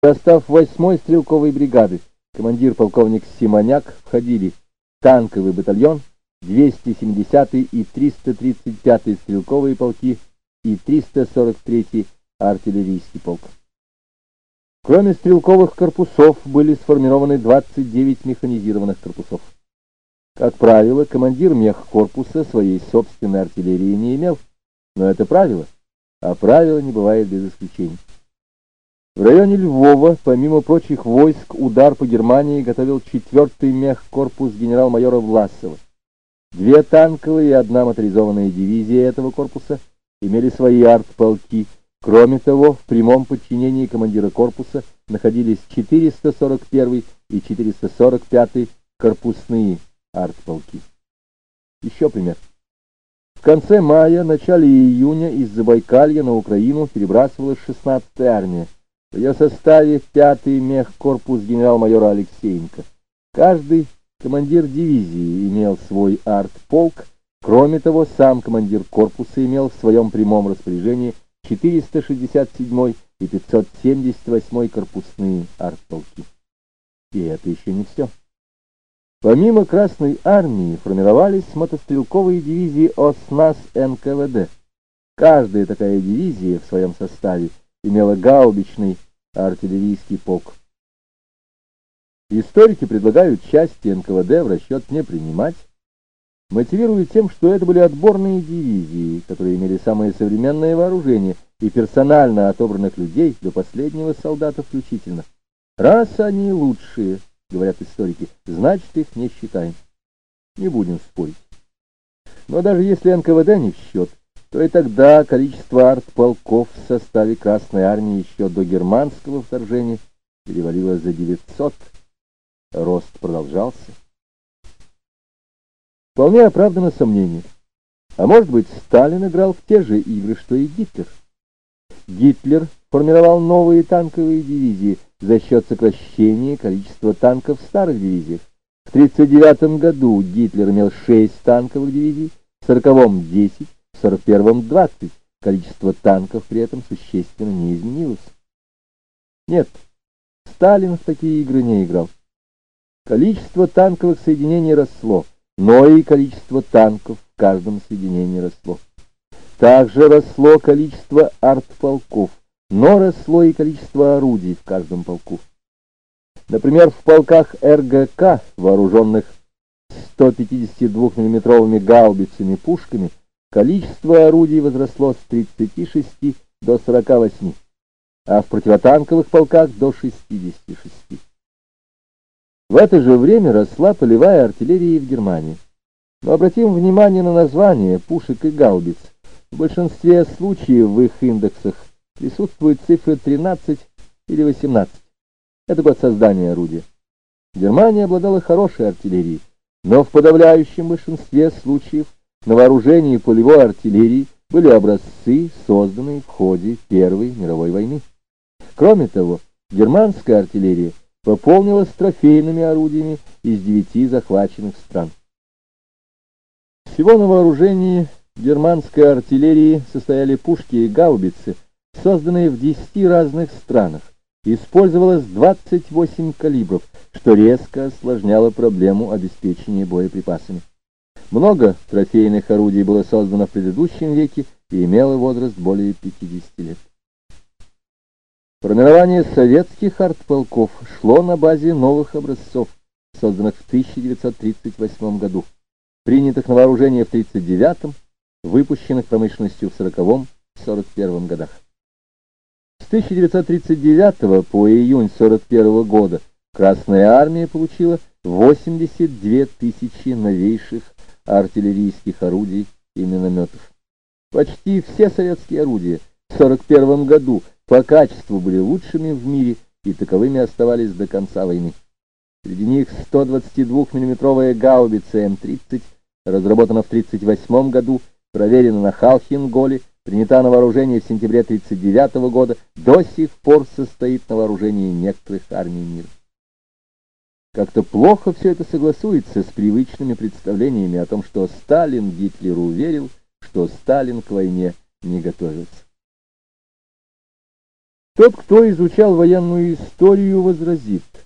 В состав 8-й стрелковой бригады командир полковник Симоняк входили танковый батальон, 270-й и 335-й стрелковые полки и 343-й артиллерийский полк. Кроме стрелковых корпусов были сформированы 29 механизированных корпусов. Как правило, командир мехкорпуса своей собственной артиллерии не имел, но это правило, а правило не бывает без исключений. В районе Львова, помимо прочих войск, удар по Германии готовил 4-й мехкорпус генерал-майора Власова. 2 танковые и 1 моторизованная дивизия этого корпуса имели свои артполки. Кроме того, в прямом подчинении командира корпуса находились 441 и 445 корпусные артполки. Еще пример. В конце мая, начале июня из Забайкалья на Украину перебрасывалась 16-я армия. В ее составе 5-й мехкорпус генерал-майора Алексеенко. Каждый командир дивизии имел свой артполк. Кроме того, сам командир корпуса имел в своем прямом распоряжении 467 и 578 корпусные артполки. И это еще не все. Помимо Красной армии формировались мотострелковые дивизии ОСНАС НКВД. Каждая такая дивизия в своем составе имела гаубичный артиллерийский полк. Историки предлагают части НКВД в расчет не принимать, мотивируя тем, что это были отборные дивизии, которые имели самое современное вооружение и персонально отобранных людей до последнего солдата включительно. Раз они лучшие, говорят историки, значит их не считаем. Не будем спорить. Но даже если НКВД не в счет, то и тогда количество артполков в составе Красной армии еще до германского вторжения перевалило за 900. Рост продолжался. Вполне оправдано сомнение. А может быть, Сталин играл в те же игры, что и Гитлер? Гитлер формировал новые танковые дивизии за счет сокращения количества танков в старых дивизиях. В 1939 году Гитлер имел 6 танковых дивизий, в 1940-м 10, в 1941-м 20. Количество танков при этом существенно не изменилось. Нет, Сталин в такие игры не играл. Количество танковых соединений росло, но и количество танков в каждом соединении росло. Также росло количество артполков, но росло и количество орудий в каждом полку. Например, в полках РГК, вооруженных 152-мм гаубицами пушками, количество орудий возросло с 36 до 48, а в противотанковых полках до 66. В это же время росла полевая артиллерия в Германии. Но обратим внимание на название пушек и гаубиц. В большинстве случаев в их индексах присутствуют цифры 13 или 18. Это год создания орудия. Германия обладала хорошей артиллерией, но в подавляющем большинстве случаев на вооружении полевой артиллерии были образцы, созданные в ходе Первой мировой войны. Кроме того, германская артиллерия пополнилась трофейными орудиями из 9 захваченных стран. Всего на вооружении германской артиллерии состояли пушки и гаубицы, созданные в 10 разных странах. Использовалось 28 калибров, что резко осложняло проблему обеспечения боеприпасами. Много трофейных орудий было создано в предыдущем веке и имело возраст более 50 лет. Формирование советских артполков шло на базе новых образцов, созданных в 1938 году, принятых на вооружение в 1939, выпущенных промышленностью в 1940-1941 годах. С 1939 по июнь 1941 года Красная армия получила 82 тысячи новейших артиллерийских орудий и минометов. Почти все советские орудия в 1941 году по качеству были лучшими в мире и таковыми оставались до конца войны. Среди них 122-мм гаубица М-30, разработана в 1938 году, проверена на Халхинголе, принята на вооружение в сентябре 1939 года, до сих пор состоит на вооружении некоторых армий мира. Как-то плохо все это согласуется с привычными представлениями о том, что Сталин Гитлеру верил, что Сталин к войне не готовился. Тот, кто изучал военную историю, возразит,